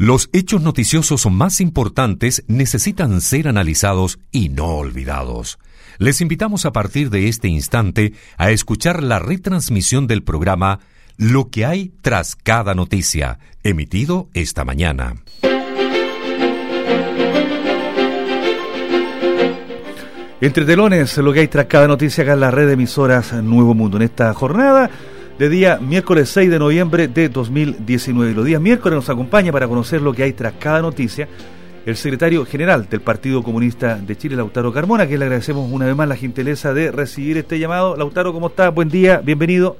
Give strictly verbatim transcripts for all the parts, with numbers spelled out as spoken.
Los hechos noticiosos más importantes necesitan ser analizados y no olvidados. Les invitamos a partir de este instante a escuchar la retransmisión del programa Lo que hay tras cada noticia, emitido esta mañana. Entre telones, lo que hay tras cada noticia acá en la red de emisoras Nuevo Mundo, en esta jornada de día miércoles seis de noviembre de dos mil diecinueve. Los días miércoles nos acompaña para conocer lo que hay tras cada noticia el secretario general del Partido Comunista de Chile, Lautaro Carmona, que le agradecemos una vez más la gentileza de recibir este llamado. Lautaro, ¿cómo está? Buen día, bienvenido.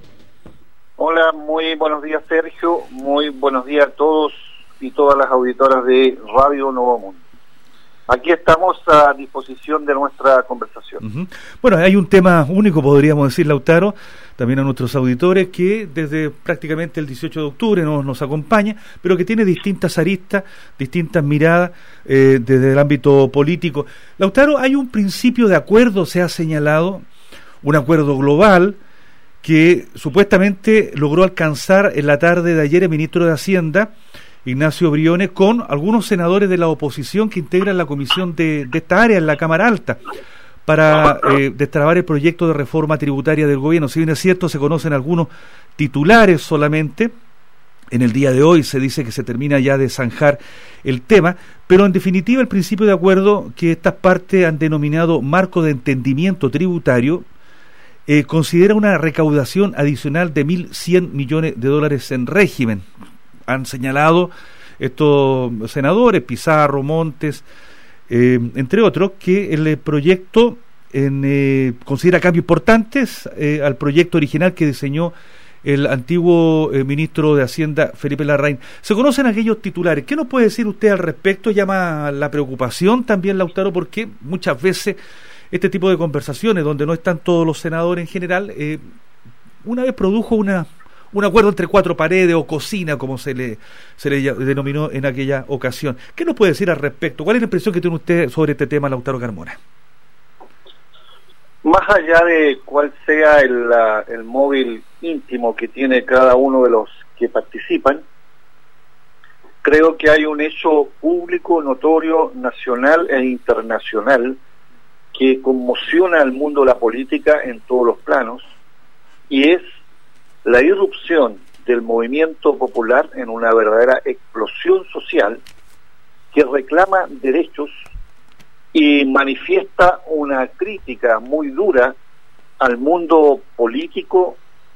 Hola, muy buenos días, Sergio. Muy buenos días a todos y todas las auditoras de Radio Nuevo Mundo. Aquí estamos a disposición de nuestra conversación. Uh-huh. Bueno, hay un tema único, podríamos decir, Lautaro, también a nuestros auditores, que desde prácticamente el dieciocho de octubre nos, nos acompaña, pero que tiene distintas aristas, distintas miradas eh, desde el ámbito político. Lautaro, hay un principio de acuerdo, se ha señalado, un acuerdo global que supuestamente logró alcanzar en la tarde de ayer el ministro de Hacienda, Ignacio Briones, con algunos senadores de la oposición que integran la comisión de, de esta área en la Cámara Alta para eh, destrabar el proyecto de reforma tributaria del gobierno. Si bien es cierto, se conocen algunos titulares solamente. En el día de hoy se dice que se termina ya de zanjar el tema, pero en definitiva el principio de acuerdo que estas partes han denominado marco de entendimiento tributario eh, considera una recaudación adicional de mil cien millones de dólares en régimen. Han señalado estos senadores, Pizarro, Montes, eh, entre otros, que el proyecto en, eh, considera cambios importantes eh, al proyecto original que diseñó el antiguo eh, ministro de Hacienda, Felipe Larraín. ¿Se conocen aquellos titulares? ¿Qué nos puede decir usted al respecto? Llama la preocupación también, Lautaro, porque muchas veces este tipo de conversaciones, donde no están todos los senadores en general, eh, una vez produjo una... un acuerdo entre cuatro paredes o cocina, como se le se le denominó en aquella ocasión. ¿Qué nos puede decir al respecto? ¿Cuál es la impresión que tiene usted sobre este tema, Lautaro Carmona? Más allá de cuál sea el, uh, el móvil íntimo que tiene cada uno de los que participan, creo que hay un hecho público, notorio, nacional e internacional que conmociona al mundo de la política en todos los planos, y es la irrupción del movimiento popular en una verdadera explosión social que reclama derechos y manifiesta una crítica muy dura al mundo político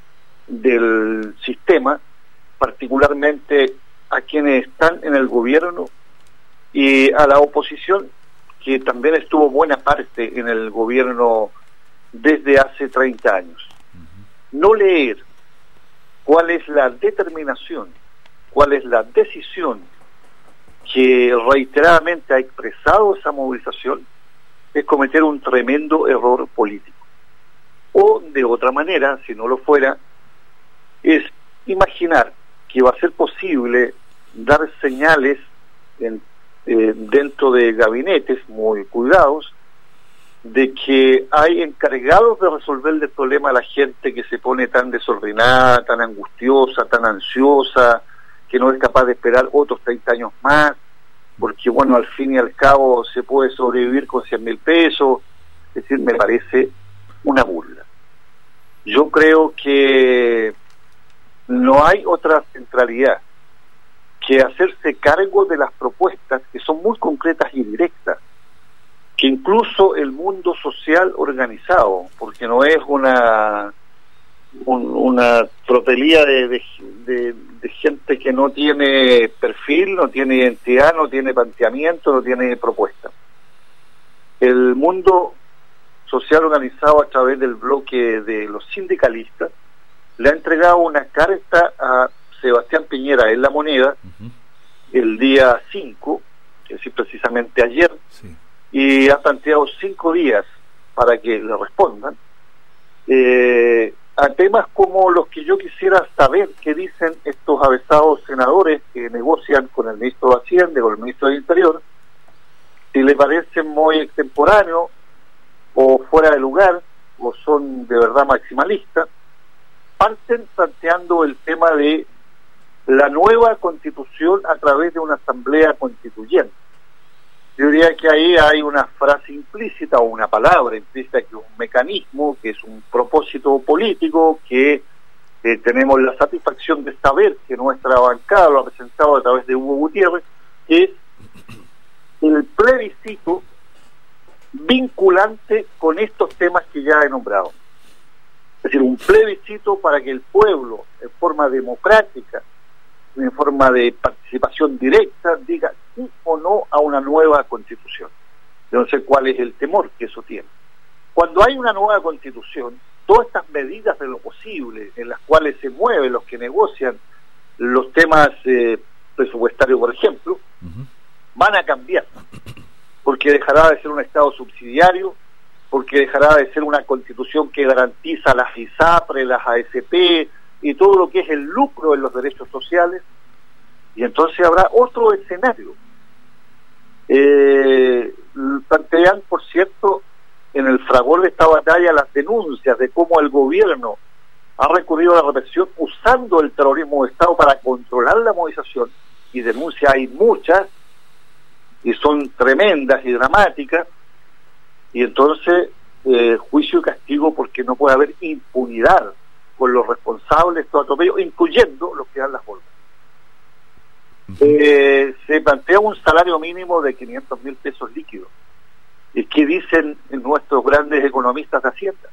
del sistema, particularmente a quienes están en el gobierno y a la oposición, que también estuvo buena parte en el gobierno desde hace treinta años. No leer cuál es la determinación, cuál es la decisión que reiteradamente ha expresado esa movilización, es cometer un tremendo error político. O de otra manera, si no lo fuera, es imaginar que va a ser posible dar señales en, eh, dentro de gabinetes muy cuidados de que hay encargados de resolver el problema a la gente que se pone tan desordenada, tan angustiosa, tan ansiosa, que no es capaz de esperar otros treinta años más, porque bueno, al fin y al cabo se puede sobrevivir con cien mil pesos. Es decir, me parece una burla. Yo creo que no hay otra centralidad que hacerse cargo de las propuestas que son muy concretas y directas, que incluso el mundo social organizado, porque no es una un, una trotelía de, de, de, de gente que no tiene perfil, no tiene identidad, no tiene planteamiento, no tiene propuesta. El mundo social organizado a través del bloque de los sindicalistas le ha entregado una carta a Sebastián Piñera en La Moneda uh-huh. el día cinco, es decir, precisamente ayer, sí. Y ha planteado cinco días para que le respondan eh, a temas como los que yo quisiera saber qué dicen estos avesados senadores que negocian con el ministro de Hacienda, con el ministro del Interior, si les parecen muy extemporáneos o fuera de lugar, o son de verdad maximalistas. Parten planteando el tema de la nueva constitución a través de una asamblea constituyente. Yo diría que ahí hay una frase implícita o una palabra implícita, que es un mecanismo, que es un propósito político, que eh, tenemos la satisfacción de saber que nuestra bancada lo ha presentado a través de Hugo Gutiérrez, que es el plebiscito vinculante con estos temas que ya he nombrado. Es decir, un plebiscito para que el pueblo, en forma democrática, en forma de participación directa, diga sí o no a una nueva constitución. Yo no sé cuál es el temor que eso tiene. Cuando hay una nueva constitución, todas estas medidas de lo posible, en las cuales se mueven los que negocian los temas eh, presupuestarios, por ejemplo, uh-huh. van a cambiar, porque dejará de ser un Estado subsidiario, porque dejará de ser una constitución que garantiza las ISAPRE, las A S P y todo lo que es el lucro en los derechos sociales, y entonces habrá otro escenario. Eh, plantean, por cierto, en el fragor de esta batalla las denuncias de cómo el gobierno ha recurrido a la represión usando el terrorismo de Estado para controlar la movilización, y denuncias hay muchas, y son tremendas y dramáticas, y entonces eh, juicio y castigo, porque no puede haber impunidad con los responsables de estos atropellos, incluyendo los que dan las órdenes. Eh, se plantea un salario mínimo de quinientos mil pesos líquidos. ¿Y qué dicen nuestros grandes economistas de Hacienda?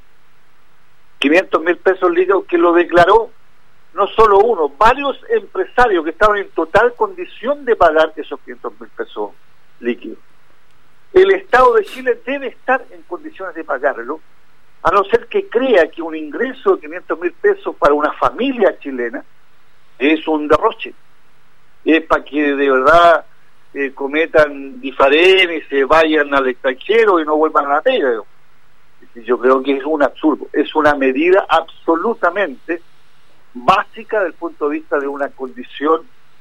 quinientos mil pesos líquidos, que lo declaró no solo uno, varios empresarios que estaban en total condición de pagar esos quinientos mil pesos líquidos. El Estado de Chile debe estar en condiciones de pagarlo, a no ser que crea que un ingreso de quinientos mil pesos para una familia chilena es un derroche, es para que de verdad eh, cometan difarén y se vayan al extranjero y no vuelvan a la pega. Yo creo que es un absurdo, es una medida absolutamente básica desde el punto de vista de una condición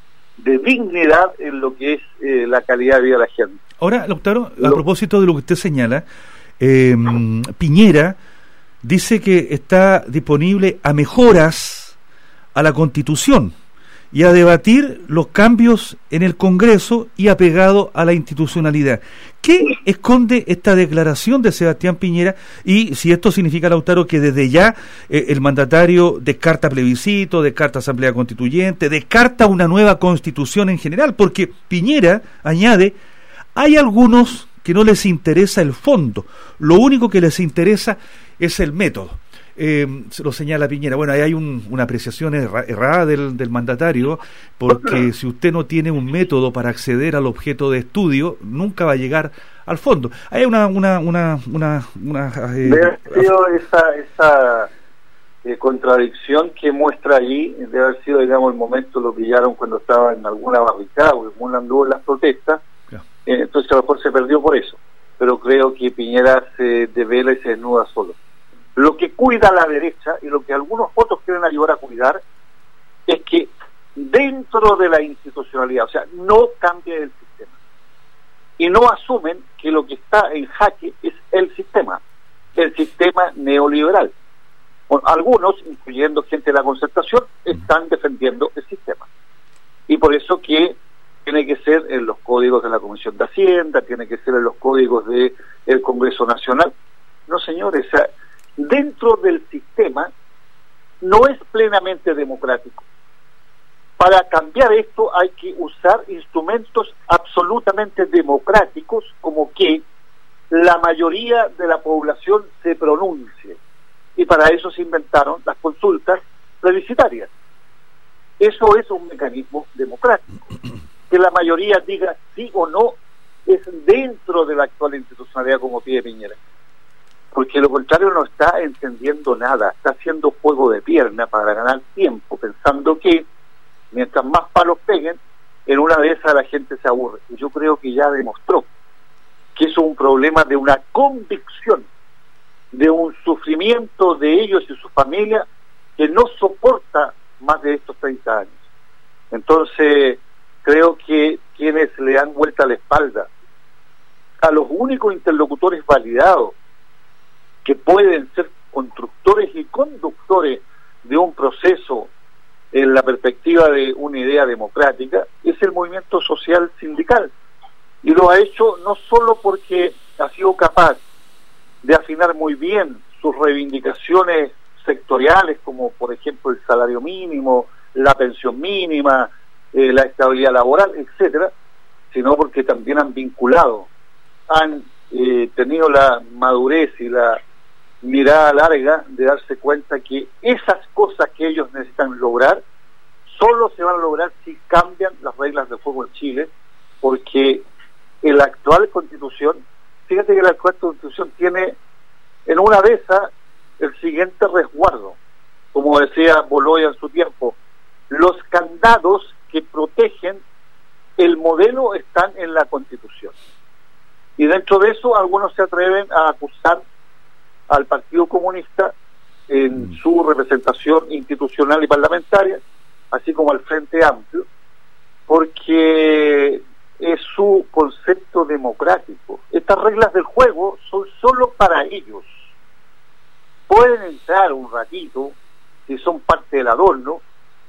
de dignidad en lo que es eh, la calidad de vida de la gente. Ahora, Lautaro, a propósito de lo que usted señala, eh, Piñera dice que está disponible a mejoras a la Constitución y a debatir los cambios en el Congreso y apegado a la institucionalidad. ¿Qué esconde esta declaración de Sebastián Piñera? Y si esto significa, Lautaro, que desde ya eh, el mandatario descarta plebiscito, descarta asamblea constituyente, descarta una nueva constitución en general, porque Piñera añade, hay algunos que no les interesa el fondo, lo único que les interesa es el método. Eh, se lo señala Piñera. Bueno, ahí hay un, una apreciación erra, errada del, del mandatario, porque si usted no tiene un método para acceder al objeto de estudio, nunca va a llegar al fondo. Hay una una una una, una eh, debe haber sido esa esa eh, contradicción que muestra allí, debe haber sido, digamos, el momento lo pillaron cuando estaba en alguna barricada, porque como anduvo en las protestas, yeah. eh, entonces a lo mejor se perdió por eso, pero creo que Piñera se devela y se desnuda solo. Lo que cuida la derecha y lo que algunos otros quieren ayudar a cuidar es que dentro de la institucionalidad, o sea, no cambie el sistema, y no asumen que lo que está en jaque es el sistema, el sistema neoliberal. Bueno, algunos, incluyendo gente de la concertación, están defendiendo el sistema, y por eso que tiene que ser en los códigos de la Comisión de Hacienda, tiene que ser en los códigos del Congreso Nacional. No, señores, o sea, dentro del sistema no es plenamente democrático. Para cambiar esto hay que usar instrumentos absolutamente democráticos, como que la mayoría de la población se pronuncie, y para eso se inventaron las consultas plebiscitarias. Eso es un mecanismo democrático, que la mayoría diga sí o no, es dentro de la actual institucionalidad, como pide Piñera. Porque lo contrario no está entendiendo nada, está haciendo juego de pierna para ganar tiempo, pensando que mientras más palos peguen, en una de esas la gente se aburre. Y yo creo que ya demostró que eso es un problema de una convicción, de un sufrimiento de ellos y su familia que no soporta más de estos treinta años. Entonces, creo que quienes le dan vuelta a la espalda a los únicos interlocutores validados que pueden ser constructores y conductores de un proceso en la perspectiva de una idea democrática, es el movimiento social sindical. Y lo ha hecho no solo porque ha sido capaz de afinar muy bien sus reivindicaciones sectoriales, como por ejemplo el salario mínimo, la pensión mínima, eh, la estabilidad laboral, etcétera, sino porque también han vinculado, han eh, tenido la madurez y la mirada larga de darse cuenta que esas cosas que ellos necesitan lograr solo se van a lograr si cambian las reglas del juego en Chile, porque en la actual constitución, fíjate que la actual constitución tiene en una de esas el siguiente resguardo, como decía Boloya en su tiempo: los candados que protegen el modelo están en la constitución. Y dentro de eso algunos se atreven a acusar al Partido Comunista en su representación institucional y parlamentaria, así como al Frente Amplio, porque es su concepto democrático. Estas reglas del juego son solo para ellos. Pueden entrar un ratito, si son parte del adorno,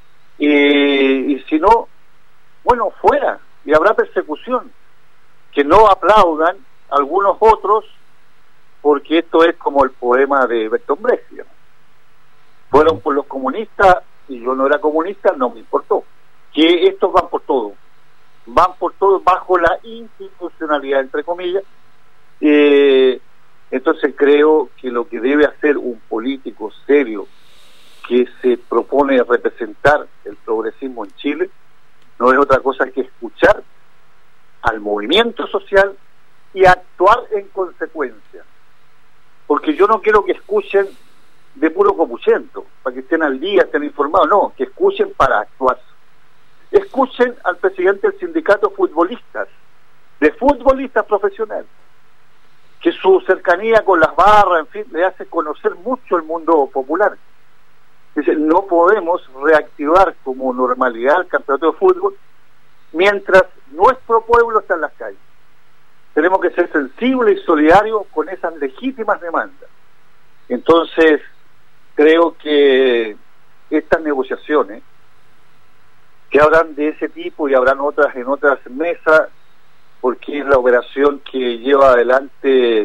eh, y si no, bueno, fuera, y habrá persecución. Que no aplaudan algunos otros, porque esto es como el poema de Bertolt Brecht, digamos. Fueron por los comunistas, y yo no era comunista, no me importó. Que estos van por todo, van por todo bajo la institucionalidad, entre comillas. Eh, entonces creo que lo que debe hacer un político serio que se propone representar el progresismo en Chile no es otra cosa que escuchar al movimiento social y actuar en consecuencia. Porque yo no quiero que escuchen de puro copuchento, para que estén al día, estén informados, no, que escuchen para actuar. Escuchen al presidente del sindicato futbolistas, de futbolistas profesionales, que su cercanía con las barras, en fin, le hace conocer mucho el mundo popular. Dice, no podemos reactivar como normalidad el campeonato de fútbol mientras nuestro pueblo está en las calles. Tenemos que ser sensibles y solidarios con esas legítimas demandas. Entonces, creo que estas negociaciones, que habrán de ese tipo y habrán otras en otras mesas, porque es la operación que lleva adelante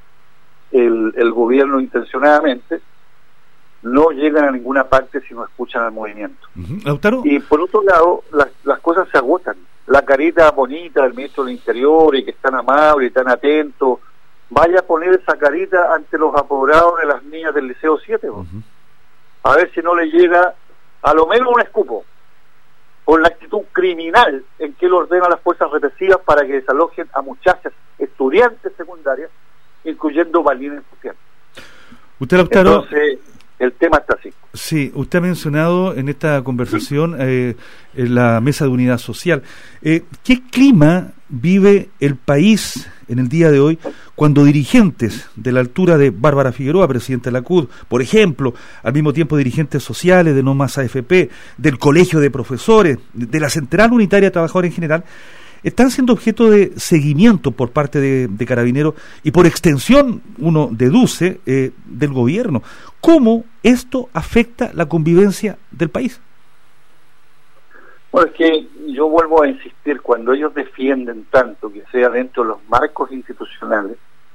el, el gobierno intencionadamente, no llegan a ninguna parte si no escuchan al movimiento. Uh-huh. ¿Lautaro? Y por otro lado, las, las cosas se agotan. La carita bonita del ministro del Interior y que es tan amable y tan atento, vaya a poner esa carita ante los apoderados de las niñas del Liceo siete, uh-huh. A ver si no le llega a lo menos un escupo por la actitud criminal en que él ordena a las fuerzas represivas para que desalojen a muchachas estudiantes secundarias, incluyendo balines sociales. Usted, Lautaro, entonces el tema está así. Sí, usted ha mencionado en esta conversación eh, en la mesa de unidad social. Eh, ¿Qué clima vive el país en el día de hoy cuando dirigentes de la altura de Bárbara Figueroa, presidenta de la C U D, por ejemplo, al mismo tiempo dirigentes sociales de No Más A F P, del Colegio de Profesores, de la Central Unitaria de Trabajadores en general, están siendo objeto de seguimiento por parte de, de Carabineros y por extensión, uno deduce, eh, del gobierno? ¿Cómo esto afecta la convivencia del país? Bueno, es que yo vuelvo a insistir, cuando ellos defienden tanto que sea dentro de los marcos institucionales,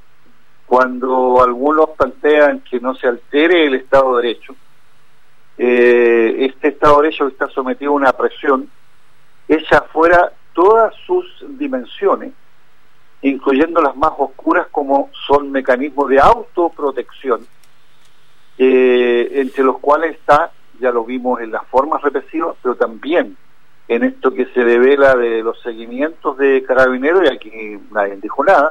cuando algunos plantean que no se altere el Estado de Derecho, eh, este Estado de Derecho está sometido a una presión echa fuera todas sus dimensiones, incluyendo las más oscuras, como son mecanismos de autoprotección, eh, entre los cuales está, ya lo vimos en las formas represivas, pero también en esto que se devela de los seguimientos de Carabineros, y aquí nadie dijo nada,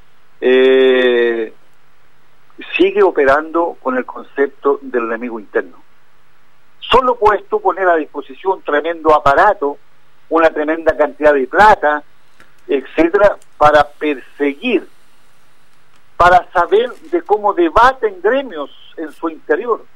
eh, sigue operando con el concepto del enemigo interno. Solo puesto poner a disposición un tremendo aparato, una tremenda cantidad de plata, etcétera, para perseguir, para saber de cómo debaten gremios en su interior.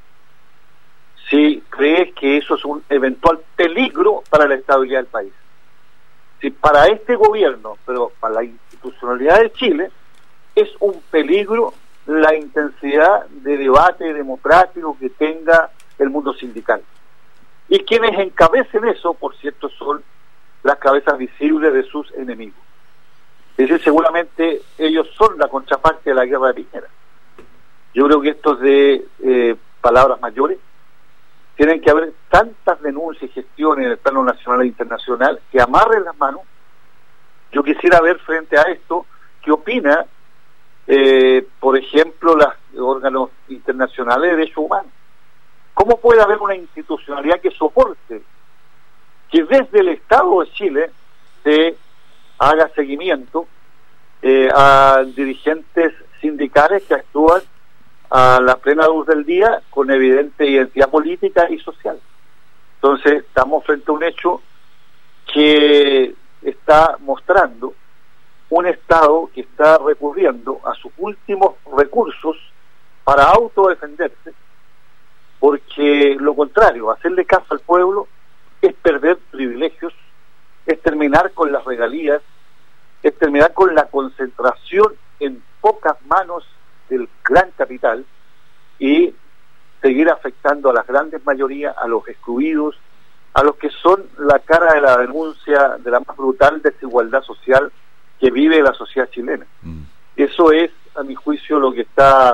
Si crees que eso es un eventual peligro para la estabilidad del país. Si para este gobierno, pero para la institucionalidad de Chile, es un peligro la intensidad de debate democrático que tenga el mundo sindical. Y quienes encabecen eso, por cierto, son las cabezas visibles de sus enemigos. Es decir, seguramente ellos son la contraparte de la guerra de Piñera. Yo creo que esto es de eh, palabras mayores. Tienen que haber tantas denuncias y gestiones en el plano nacional e internacional que amarren las manos. Yo quisiera ver frente a esto qué opina, eh, por ejemplo, los órganos internacionales de derechos humanos. ¿Cómo puede haber una institucionalidad que soporte que desde el Estado de Chile se haga seguimiento eh, a dirigentes sindicales que actúan a la plena luz del día con evidente identidad política y social? Entonces estamos frente a un hecho que está mostrando un Estado que está recurriendo a sus últimos recursos para autodefenderse, porque lo contrario, hacerle caso al pueblo, es perder privilegios, es terminar con las regalías, es terminar con la concentración en pocas manos del gran capital y seguir afectando a las grandes mayorías, a los excluidos, a los que son la cara de la denuncia de la más brutal desigualdad social que vive la sociedad chilena. Mm. Eso es, a mi juicio, lo que está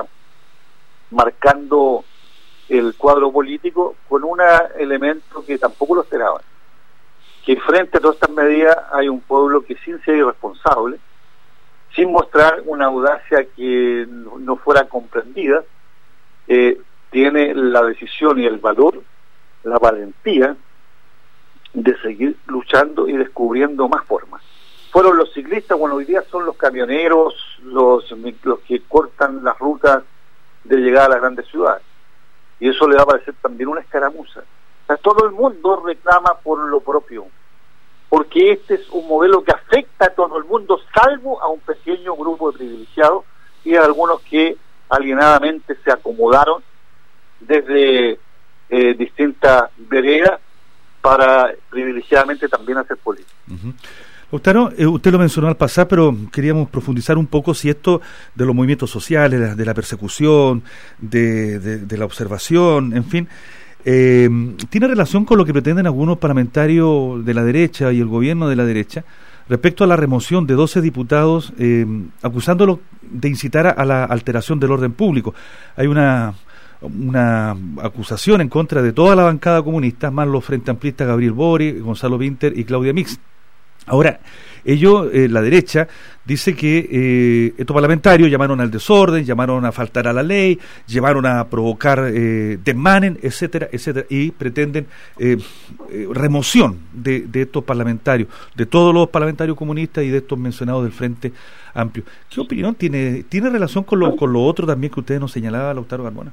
marcando el cuadro político, con un elemento que tampoco lo esperaban, que frente a todas estas medidas hay un pueblo que, sin ser irresponsable, sin mostrar una audacia que no fuera comprendida, eh, tiene la decisión y el valor, la valentía de seguir luchando y descubriendo más formas. Fueron los ciclistas, bueno, hoy día son los camioneros, los, los que cortan las rutas de llegada a las grandes ciudades. Y eso le va a parecer también una escaramuza. O sea, todo el mundo reclama por lo propio, porque este es un modelo que afecta a todo el mundo, salvo a un pequeño grupo de privilegiados y a algunos que alienadamente se acomodaron desde eh, distintas veredas para privilegiadamente también hacer política. Uh-huh. Lautaro, eh, usted lo mencionó al pasar, pero queríamos profundizar un poco si esto de los movimientos sociales, de la, de la persecución, de, de, de la observación, en fin, eh, tiene relación con lo que pretenden algunos parlamentarios de la derecha y el gobierno de la derecha respecto a la remoción de doce diputados eh, acusándolos de incitar a la alteración del orden público. Hay una una acusación en contra de toda la bancada comunista, más los frente amplistas Gabriel Boric, Gonzalo Vinter y Claudia Mix. Ahora, ellos, eh, la derecha, dice que eh, estos parlamentarios llamaron al desorden, llamaron a faltar a la ley, llamaron a provocar eh, desmanes, etcétera, etcétera, y pretenden eh, eh, remoción de, de estos parlamentarios, de todos los parlamentarios comunistas y de estos mencionados del Frente Amplio. ¿Qué opinión tiene? ¿Tiene relación con lo, con lo otro también que usted nos señalaba, Lautaro Carmona?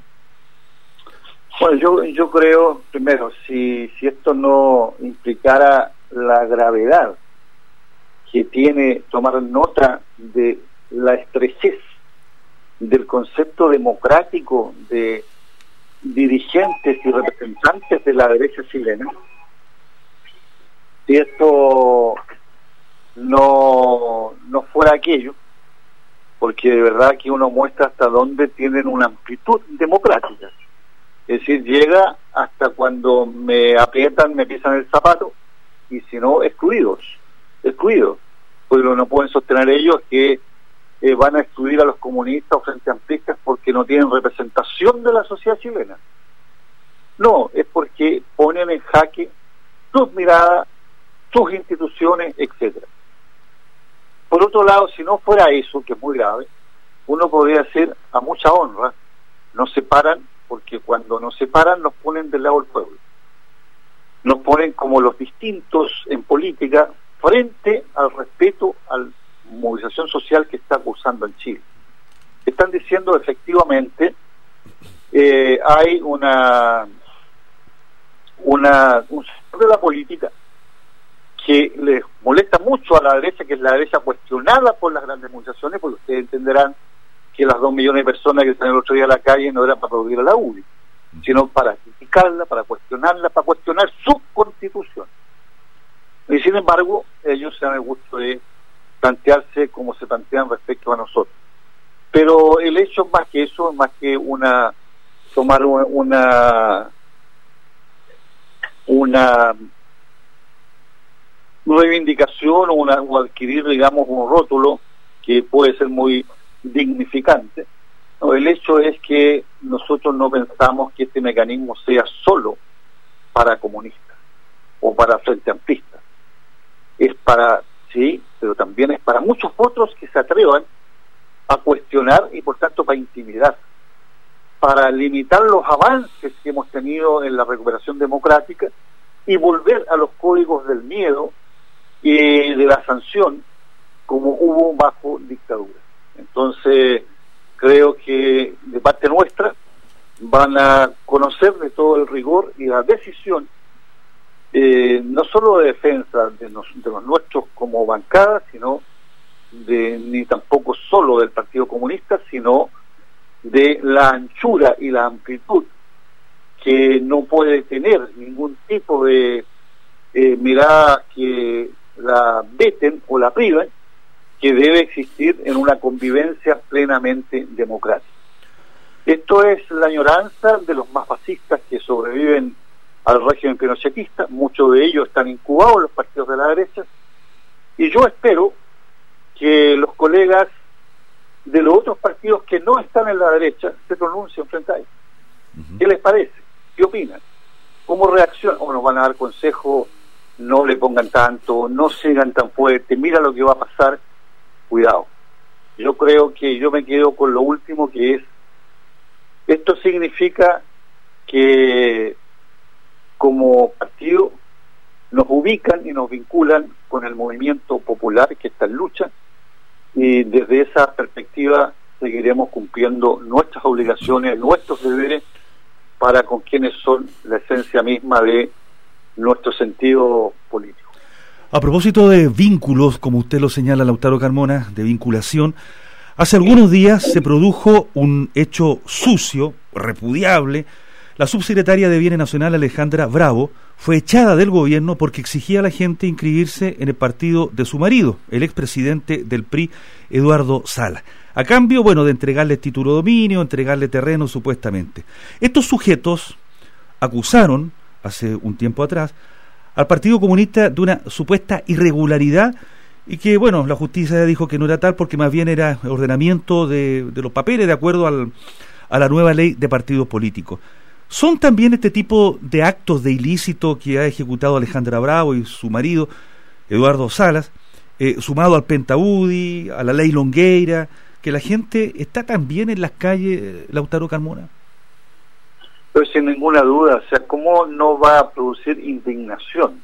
Bueno, yo, yo creo, primero, si, si esto no implicara la gravedad que tiene tomar nota de la estrechez del concepto democrático de dirigentes y representantes de la derecha chilena, si esto no, no fuera aquello, porque de verdad que uno muestra hasta dónde tienen una amplitud democrática. Es decir, llega hasta cuando me aprietan, me pisan el zapato, y si no, excluidos, excluidos. Porque lo que no pueden sostener ellos es que eh, van a excluir a los comunistas o frente amplistas porque no tienen representación de la sociedad chilena. No, es porque ponen en jaque sus miradas, sus instituciones, etcétera. Por otro lado, si no fuera eso, que es muy grave, uno podría decir a mucha honra, nos separan, porque cuando nos separan nos ponen del lado del pueblo. Nos ponen como los distintos en política frente al respeto a la movilización social que está cursando en Chile. Están diciendo efectivamente eh, hay una una un sector de la política que les molesta mucho a la derecha, que es la derecha cuestionada por las grandes movilizaciones, porque ustedes entenderán que las dos millones de personas que están el otro día en la calle no eran para aplaudir a la U D I, sino para criticarla, para cuestionarla, para cuestionar su constitución. Y sin embargo, ellos se dan el gusto de plantearse como se plantean respecto a nosotros. Pero el hecho es más que eso, es más que una tomar una una reivindicación o, una, o adquirir, digamos, un rótulo que puede ser muy dignificante. No, el hecho es que nosotros no pensamos que este mecanismo sea solo para comunistas o para frente amplistas. Es para, sí, pero también es para muchos otros que se atrevan a cuestionar y por tanto para intimidar, para limitar los avances que hemos tenido en la recuperación democrática y volver a los códigos del miedo y de la sanción como hubo bajo dictadura. Entonces creo que de parte nuestra van a conocer de todo el rigor y la decisión, eh, no solo de defensa de, nos, de los nuestros como bancada, sino de, ni tampoco solo del Partido Comunista, sino de la anchura y la amplitud que no puede tener ningún tipo de eh, mirada que la veten o la priven, que debe existir en una convivencia plenamente democrática. Esto es la añoranza de los más fascistas que sobreviven al régimen pinochetista. Muchos de ellos están incubados en los partidos de la derecha, y yo espero que los colegas de los otros partidos que no están en la derecha se pronuncien frente a ellos. Uh-huh. ¿Qué les parece? ¿Qué opinan? ¿Cómo reaccionan? ¿O nos van a dar consejo? No le pongan tanto, no sigan tan fuerte, mira lo que va a pasar. Cuidado. Yo creo que yo me quedo con lo último, que es, esto significa que como partido nos ubican y nos vinculan con el movimiento popular que está en lucha, y desde esa perspectiva seguiremos cumpliendo nuestras obligaciones, nuestros deberes para con quienes son la esencia misma de nuestro sentido político. A propósito de vínculos, como usted lo señala, Lautaro Carmona, de vinculación, hace algunos días se produjo un hecho sucio, repudiable. La subsecretaria de Bienes Nacional, Alejandra Bravo, fue echada del gobierno porque exigía a la gente inscribirse en el partido de su marido, el expresidente del P R I, Eduardo Salas, a cambio, bueno, de entregarle título de dominio, entregarle terreno, supuestamente. Estos sujetos acusaron, hace un tiempo atrás, al Partido Comunista de una supuesta irregularidad, y que, bueno, la justicia dijo que no era tal porque más bien era ordenamiento de, de los papeles de acuerdo al, a la nueva ley de partidos políticos. ¿Son también este tipo de actos de ilícito que ha ejecutado Alejandra Bravo y su marido, Eduardo Salas, eh, sumado al Pentaudi, a la ley Longueira, que la gente está también en las calles, Lautaro Carmona? Pero sin ninguna duda, o sea, ¿cómo no va a producir indignación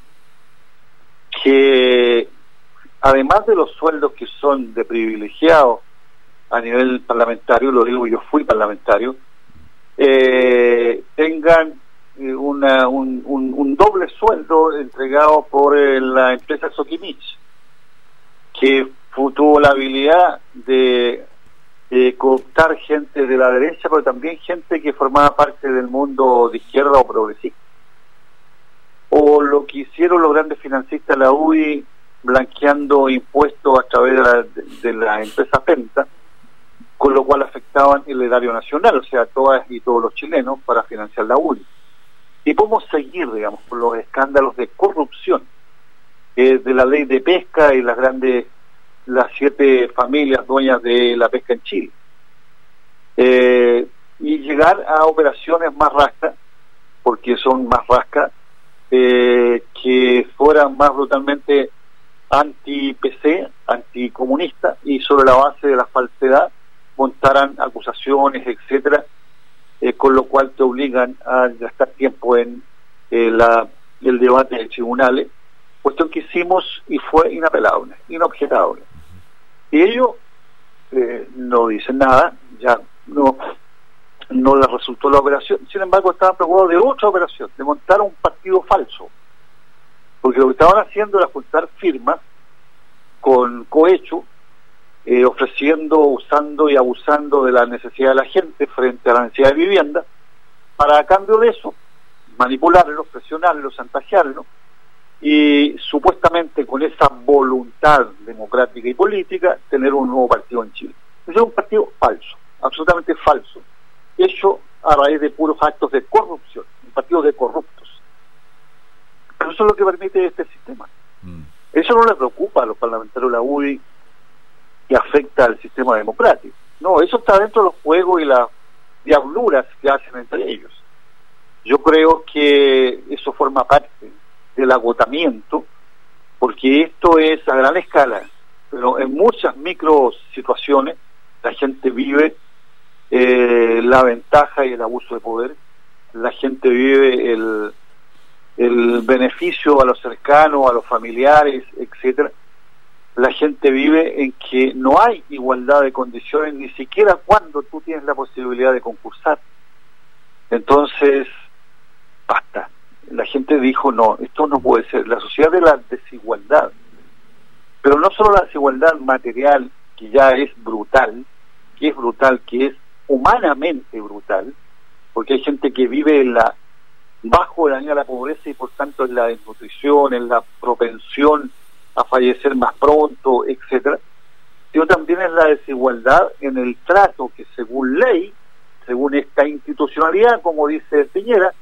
que, además de los sueldos que son de privilegiados a nivel parlamentario, lo digo, yo fui parlamentario, eh, tengan una, un, un, un doble sueldo entregado por eh, la empresa Sokimich, que tuvo la habilidad de Eh, cooptar gente de la derecha, pero también gente que formaba parte del mundo de izquierda o progresista. O lo que hicieron los grandes financistas de la U D I, blanqueando impuestos a través de la, de, de la empresa Penta, con lo cual afectaban el erario nacional, o sea, todas y todos los chilenos, para financiar la U D I. Y podemos seguir, digamos, con los escándalos de corrupción eh, de la ley de pesca y las grandes las siete familias dueñas de la pesca en Chile, eh, y llegar a operaciones más rascas, porque son más rascas, eh, que fueran más brutalmente anti-P C, anticomunista, y sobre la base de la falsedad montaran acusaciones, etcétera, eh, con lo cual te obligan a gastar tiempo en eh, la, el debate de tribunales, cuestión que hicimos y fue inapelable, inobjetable. Y ellos eh, no dicen nada, ya no no les resultó la operación. Sin embargo, estaban preocupados de otra operación, de montar un partido falso, porque lo que estaban haciendo era juntar firmas con cohecho, eh, ofreciendo, usando y abusando de la necesidad de la gente frente a la necesidad de vivienda, para a cambio de eso manipularlos, presionarlos, chantajearlos, y supuestamente con esa voluntad democrática y política tener un nuevo partido en Chile. Es un partido falso, absolutamente falso, hecho a raíz de puros actos de corrupción, un partido de corruptos. Pero eso es lo que permite este sistema. Mm. Eso no le preocupa a los parlamentarios de la U D I que afecta al sistema democrático. No, eso está dentro de los juegos y las diabluras que hacen entre ellos. Yo creo que eso forma parte del agotamiento, porque esto es a gran escala, pero en muchas micro situaciones la gente vive eh, la ventaja y el abuso de poder, la gente vive el, el beneficio a los cercanos, a los familiares, etcétera. La gente vive en que no hay igualdad de condiciones, ni siquiera cuando tú tienes la posibilidad de concursar. Entonces, basta. La gente dijo, no, esto no puede ser. La sociedad de la desigualdad, pero no solo la desigualdad material, que ya es brutal, que es brutal, que es humanamente brutal, porque hay gente que vive en la bajo la línea de la pobreza y por tanto en la desnutrición, en la propensión a fallecer más pronto, etcétera, sino también en la desigualdad en el trato que según ley, según esta institucionalidad, como dice Piñera,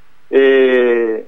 eh,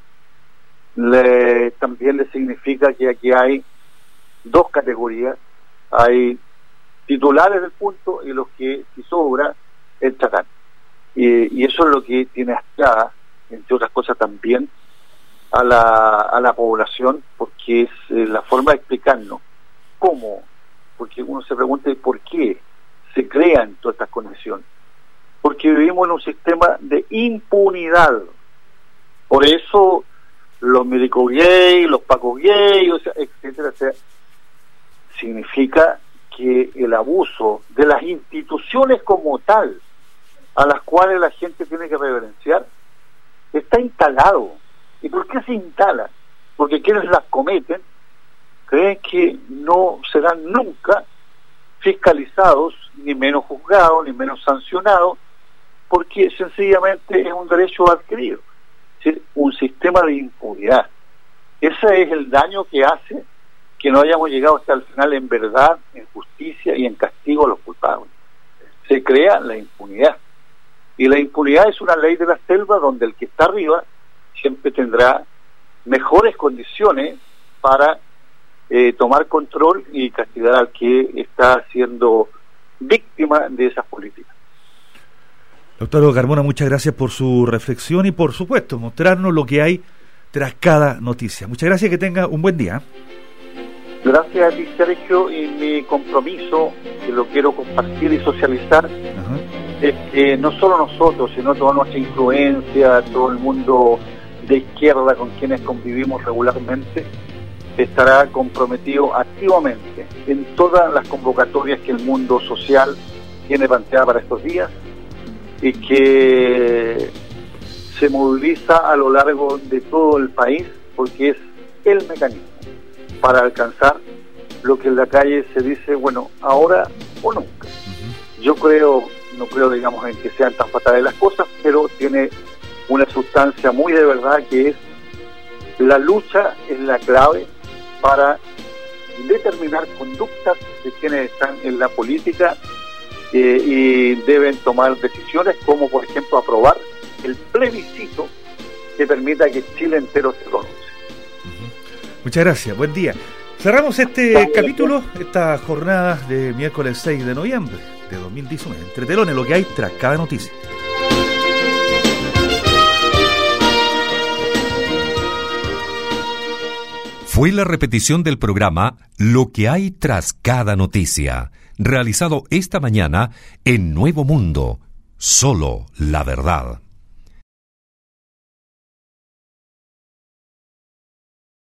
le, también le significa que aquí hay dos categorías, hay titulares del punto y los que si sobra el tratar, y, y eso es lo que tiene hasta, entre otras cosas también, a la, a la población, porque es eh, la forma de explicarnos cómo, porque uno se pregunta por qué se crean todas estas condiciones, porque vivimos en un sistema de impunidad. Por eso los médicos gay, los pacos gay, o sea, etcétera, o sea, significa que el abuso de las instituciones como tal, a las cuales la gente tiene que reverenciar, está instalado. ¿Y por qué se instala? Porque quienes las cometen creen que no serán nunca fiscalizados, ni menos juzgados, ni menos sancionados, porque sencillamente es un derecho adquirido. Es decir, un sistema de impunidad. Ese es el daño que hace que no hayamos llegado hasta el final en verdad, en justicia y en castigo a los culpables. Se crea la impunidad. Y la impunidad es una ley de la selva donde el que está arriba siempre tendrá mejores condiciones para eh, tomar control y castigar al que está siendo víctima de esas políticas. Doctor Carmona, muchas gracias por su reflexión y por supuesto mostrarnos lo que hay tras cada noticia. Muchas gracias, que tenga un buen día. Gracias a ti, Sergio, y mi compromiso, que lo quiero compartir y socializar, Ajá. es que no solo nosotros, sino toda nuestra influencia, todo el mundo de izquierda con quienes convivimos regularmente, estará comprometido activamente en todas las convocatorias que el mundo social tiene planteada para estos días y que se moviliza a lo largo de todo el país, porque es el mecanismo para alcanzar lo que en la calle se dice, bueno, ahora o nunca. Uh-huh. Yo creo, no creo, digamos, en que sean tan fatales las cosas, pero tiene una sustancia muy de verdad, que es la lucha es la clave para determinar conductas de quienes están en la política eh, y deben tomar decisiones como, por ejemplo, aprobar el plebiscito que permita que Chile entero se pronuncie. Uh-huh. Muchas gracias, buen día. Cerramos este También, capítulo, esta jornada de miércoles seis de noviembre de dos mil diecinueve. Entre telones, lo que hay tras cada noticia. Fue la repetición del programa Lo que hay tras cada noticia, realizado esta mañana en Nuevo Mundo. Solo la verdad.